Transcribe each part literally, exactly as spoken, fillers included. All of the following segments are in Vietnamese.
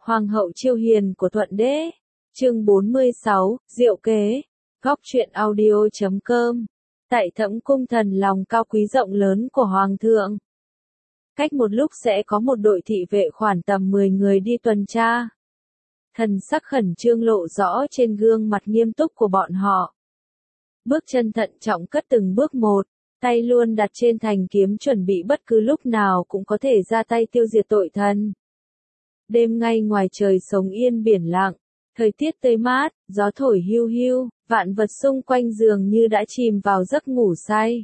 Hoàng hậu chiêu hiền của Thuận Đế. Chương bốn mươi sáu, Diệu kế. Góc truyện audio chấm com. Tại Thẫm cung thần lòng cao quý rộng lớn của Hoàng thượng. Cách một lúc sẽ có một đội thị vệ khoảng tầm mười người đi tuần tra. Thần sắc khẩn trương lộ rõ trên gương mặt nghiêm túc của bọn họ. Bước chân thận trọng cất từng bước một, tay luôn đặt trên thanh kiếm chuẩn bị bất cứ lúc nào cũng có thể ra tay tiêu diệt tội thần. Đêm ngay ngoài trời sống yên biển lặng, thời tiết tươi mát, gió thổi hiu hiu, vạn vật xung quanh dường như đã chìm vào giấc ngủ say.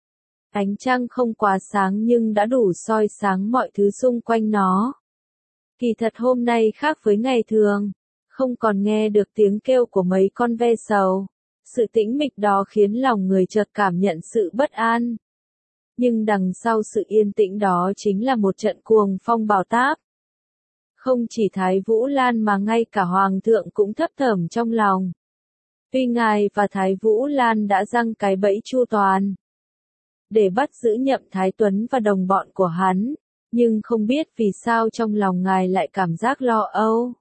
Ánh trăng không quá sáng nhưng đã đủ soi sáng mọi thứ xung quanh nó. Kỳ thật hôm nay khác với ngày thường, không còn nghe được tiếng kêu của mấy con ve sầu. Sự tĩnh mịch đó khiến lòng người chợt cảm nhận sự bất an. Nhưng đằng sau sự yên tĩnh đó chính là một trận cuồng phong bão táp. Không chỉ Thái Vũ Lan mà ngay cả Hoàng thượng cũng thấp thỏm trong lòng. Tuy ngài và Thái Vũ Lan đã giăng cái bẫy chu toàn để bắt giữ Nhậm Thái Tuấn và đồng bọn của hắn, nhưng không biết vì sao trong lòng ngài lại cảm giác lo âu.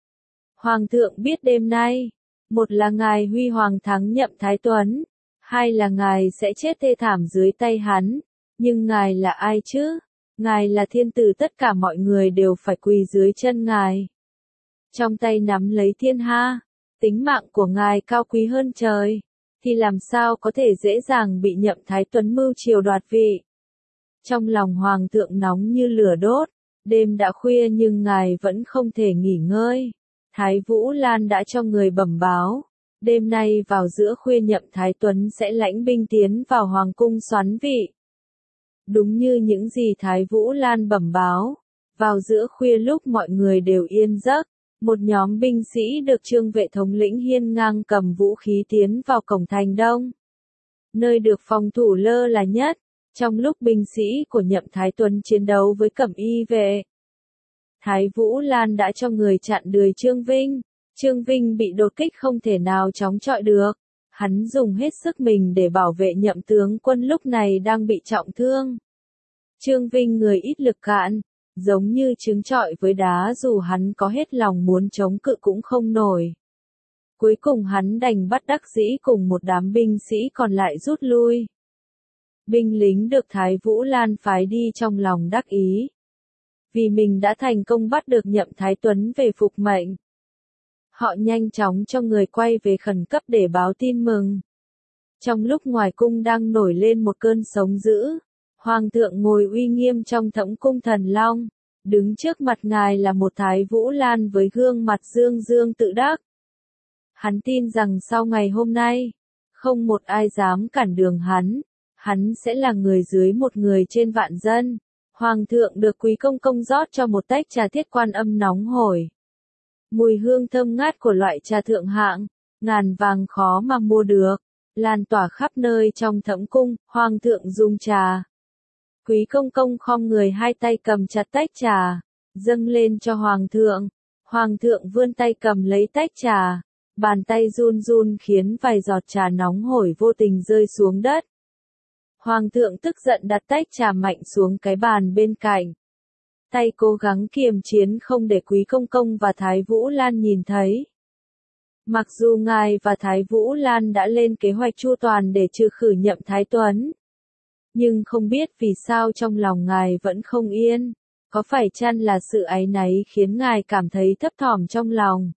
Hoàng thượng biết đêm nay, một là ngài huy hoàng thắng Nhậm Thái Tuấn, hai là ngài sẽ chết thê thảm dưới tay hắn, nhưng ngài là ai chứ? Ngài là thiên tử, tất cả mọi người đều phải quỳ dưới chân ngài. Trong tay nắm lấy thiên hạ, tính mạng của ngài cao quý hơn trời, thì làm sao có thể dễ dàng bị Nhậm Thái Tuấn mưu triều đoạt vị. Trong lòng Hoàng thượng nóng như lửa đốt, đêm đã khuya nhưng ngài vẫn không thể nghỉ ngơi. Thái Vũ Lan đã cho người bẩm báo, đêm nay vào giữa khuya Nhậm Thái Tuấn sẽ lãnh binh tiến vào Hoàng cung soán vị. Đúng như những gì Thái Vũ Lan bẩm báo, vào giữa khuya lúc mọi người đều yên giấc, một nhóm binh sĩ được Trương Vệ thống lĩnh hiên ngang cầm vũ khí tiến vào cổng thành Đông. Nơi được phòng thủ lơ là nhất, trong lúc binh sĩ của Nhậm Thái Tuấn chiến đấu với Cẩm Y vệ. Thái Vũ Lan đã cho người chặn đuổi Trương Vinh, Trương Vinh bị đột kích không thể nào chống chọi được. Hắn dùng hết sức mình để bảo vệ Nhậm tướng quân lúc này đang bị trọng thương. Trương Vinh người ít lực cạn, giống như trứng trọi với đá, dù hắn có hết lòng muốn chống cự cũng không nổi. Cuối cùng hắn đành bất đắc dĩ cùng một đám binh sĩ còn lại rút lui. Binh lính được Thái Vũ Lan phái đi trong lòng đắc ý, vì mình đã thành công bắt được Nhậm Thái Tuấn về phục mệnh. Họ nhanh chóng cho người quay về khẩn cấp để báo tin mừng. Trong lúc ngoài cung đang nổi lên một cơn sóng dữ, Hoàng thượng ngồi uy nghiêm trong Thẫm cung thần long, đứng trước mặt ngài là một Thái Vũ Lan với gương mặt dương dương tự đắc. Hắn tin rằng sau ngày hôm nay, không một ai dám cản đường hắn, hắn sẽ là người dưới một người trên vạn dân. Hoàng thượng được Quý công công rót cho một tách trà Thiết Quan Âm nóng hổi. Mùi hương thơm ngát của loại trà thượng hạng, ngàn vàng khó mà mua được, lan tỏa khắp nơi trong Thẫm cung. Hoàng thượng dùng trà. Quý công công khom người hai tay cầm chặt tách trà, dâng lên cho Hoàng thượng. Hoàng thượng vươn tay cầm lấy tách trà, bàn tay run run khiến vài giọt trà nóng hổi vô tình rơi xuống đất. Hoàng thượng tức giận đặt tách trà mạnh xuống cái bàn bên cạnh. Tay cố gắng kiềm chiến không để Quý công công và Thái Vũ Lan nhìn thấy. Mặc dù ngài và Thái Vũ Lan đã lên kế hoạch chu toàn để trừ khử Nhậm Thái Tuấn, nhưng không biết vì sao trong lòng ngài vẫn không yên. Có phải chăng là sự áy náy khiến ngài cảm thấy thấp thỏm trong lòng,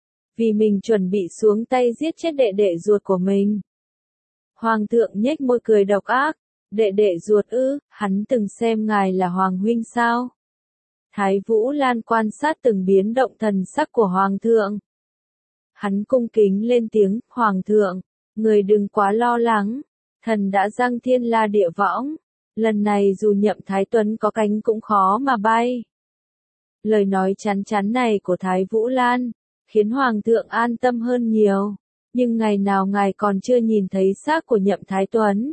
vì mình chuẩn bị xuống tay giết chết đệ đệ ruột của mình? Hoàng thượng nhếch môi cười độc ác. Đệ đệ ruột ư? Hắn từng xem ngài là hoàng huynh sao? Thái Vũ Lan quan sát từng biến động thần sắc của Hoàng thượng. Hắn cung kính lên tiếng, Hoàng thượng, người đừng quá lo lắng, thần đã giăng thiên la địa võng, lần này dù Nhậm Thái Tuấn có cánh cũng khó mà bay. Lời nói chắn chắn này của Thái Vũ Lan khiến Hoàng thượng an tâm hơn nhiều, nhưng ngày nào ngài còn chưa nhìn thấy xác của Nhậm Thái Tuấn.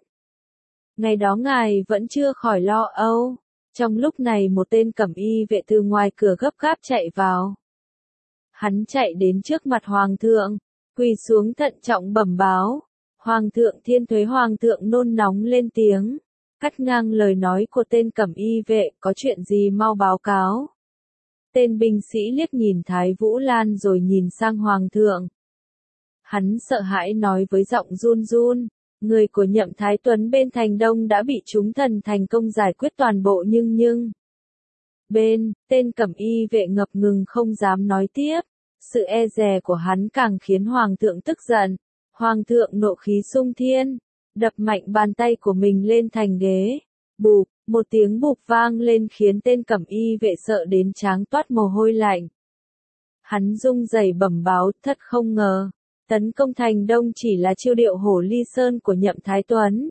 Ngày đó ngài vẫn chưa khỏi lo âu. Trong lúc này một tên Cẩm Y vệ từ ngoài cửa gấp gáp chạy vào. Hắn chạy đến trước mặt Hoàng thượng, quỳ xuống thận trọng bẩm báo. Hoàng thượng thiên thuế. Hoàng thượng nôn nóng lên tiếng, cắt ngang lời nói của tên Cẩm Y vệ, có chuyện gì mau báo cáo. Tên binh sĩ liếc nhìn Thái Vũ Lan rồi nhìn sang Hoàng thượng. Hắn sợ hãi nói với giọng run run, người của Nhậm Thái Tuấn bên thành Đông đã bị chúng thần thành công giải quyết toàn bộ nhưng nhưng. Bên, tên cẩm y vệ ngập ngừng không dám nói tiếp, sự e dè của hắn càng khiến Hoàng thượng tức giận. Hoàng thượng nộ khí sung thiên, đập mạnh bàn tay của mình lên thành ghế. Bụp, một tiếng bụp vang lên khiến tên cẩm y vệ sợ đến trán toát mồ hôi lạnh. Hắn rung rẩy bẩm báo, thật không ngờ, tấn công thành Đông chỉ là chiêu điệu hổ ly sơn của Nhậm Thái Tuấn.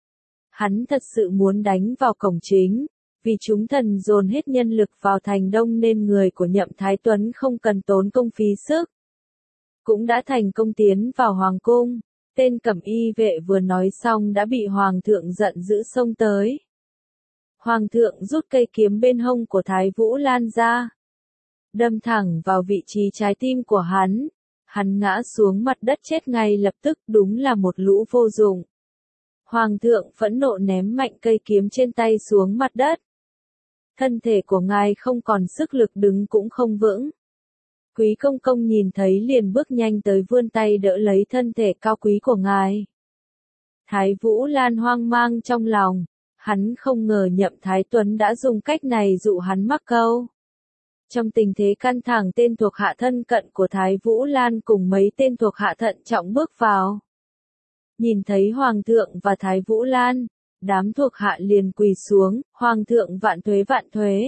Hắn thật sự muốn đánh vào cổng chính, vì chúng thần dồn hết nhân lực vào thành Đông nên người của Nhậm Thái Tuấn không cần tốn công phí sức. Cũng đã thành công tiến vào Hoàng cung, tên cẩm y vệ vừa nói xong đã bị Hoàng thượng giận dữ xông tới. Hoàng thượng rút cây kiếm bên hông của Thái Vũ Lan ra, đâm thẳng vào vị trí trái tim của hắn. Hắn ngã xuống mặt đất chết ngay lập tức, đúng là một lũ vô dụng. Hoàng thượng phẫn nộ ném mạnh cây kiếm trên tay xuống mặt đất. Thân thể của ngài không còn sức lực đứng cũng không vững. Quý công công nhìn thấy liền bước nhanh tới vươn tay đỡ lấy thân thể cao quý của ngài. Thái Vũ Lan hoang mang trong lòng, hắn không ngờ Nhậm Thái Tuấn đã dùng cách này dụ hắn mắc câu. Trong tình thế căng thẳng, tên thuộc hạ thân cận của Thái Vũ Lan cùng mấy tên thuộc hạ thận trọng bước vào. Nhìn thấy Hoàng thượng và Thái Vũ Lan, đám thuộc hạ liền quỳ xuống, Hoàng thượng vạn tuế vạn tuế.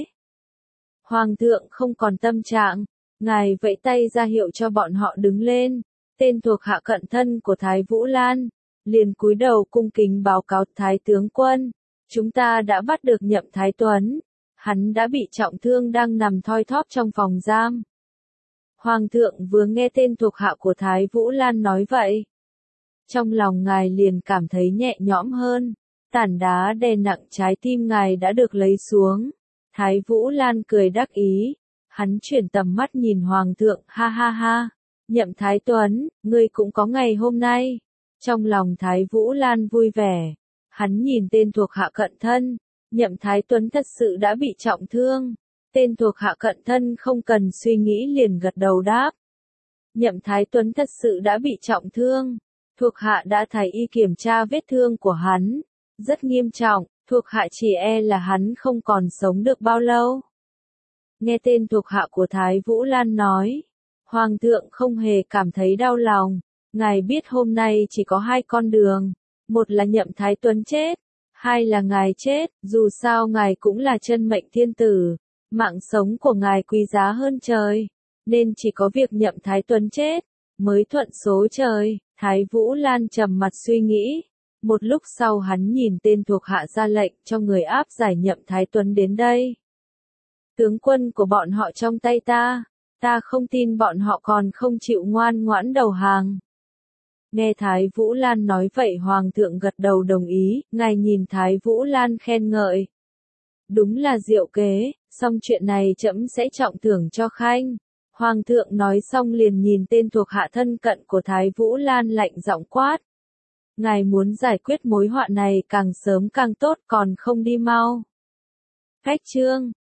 Hoàng thượng không còn tâm trạng, ngài vẫy tay ra hiệu cho bọn họ đứng lên. Tên thuộc hạ cận thân của Thái Vũ Lan liền cúi đầu cung kính báo cáo Thái tướng quân, chúng ta đã bắt được Nhậm Thái Tuấn. Hắn đã bị trọng thương đang nằm thoi thóp trong phòng giam. Hoàng thượng vừa nghe tên thuộc hạ của Thái Vũ Lan nói vậy, trong lòng ngài liền cảm thấy nhẹ nhõm hơn, tảng đá đè nặng trái tim ngài đã được lấy xuống. Thái Vũ Lan cười đắc ý, hắn chuyển tầm mắt nhìn Hoàng thượng, ha ha ha, Nhậm Thái Tuấn, ngươi cũng có ngày hôm nay. Trong lòng Thái Vũ Lan vui vẻ, hắn nhìn tên thuộc hạ cận thân. Nhậm Thái Tuấn thật sự đã bị trọng thương. Tên thuộc hạ cận thân không cần suy nghĩ liền gật đầu đáp. Nhậm Thái Tuấn thật sự đã bị trọng thương. Thuộc hạ đã thái y kiểm tra vết thương của hắn. Rất nghiêm trọng, thuộc hạ chỉ e là hắn không còn sống được bao lâu. Nghe tên thuộc hạ của Thái Vũ Lan nói, Hoàng thượng không hề cảm thấy đau lòng. Ngài biết hôm nay chỉ có hai con đường. Một là Nhậm Thái Tuấn chết. Hai là ngài chết, dù sao ngài cũng là chân mệnh thiên tử, mạng sống của ngài quý giá hơn trời, nên chỉ có việc Nhậm Thái Tuấn chết, mới thuận số trời. Thái Vũ Lan trầm mặt suy nghĩ, một lúc sau hắn nhìn tên thuộc hạ ra lệnh cho người áp giải Nhậm Thái Tuấn đến đây. Tướng quân của bọn họ trong tay ta, ta không tin bọn họ còn không chịu ngoan ngoãn đầu hàng. Nghe Thái Vũ Lan nói vậy Hoàng thượng gật đầu đồng ý, ngài nhìn Thái Vũ Lan khen ngợi. Đúng là diệu kế, xong chuyện này trẫm sẽ trọng thưởng cho khanh. Hoàng thượng nói xong liền nhìn tên thuộc hạ thân cận của Thái Vũ Lan lạnh giọng quát. Ngài muốn giải quyết mối họa này càng sớm càng tốt còn không đi mau. Khách chương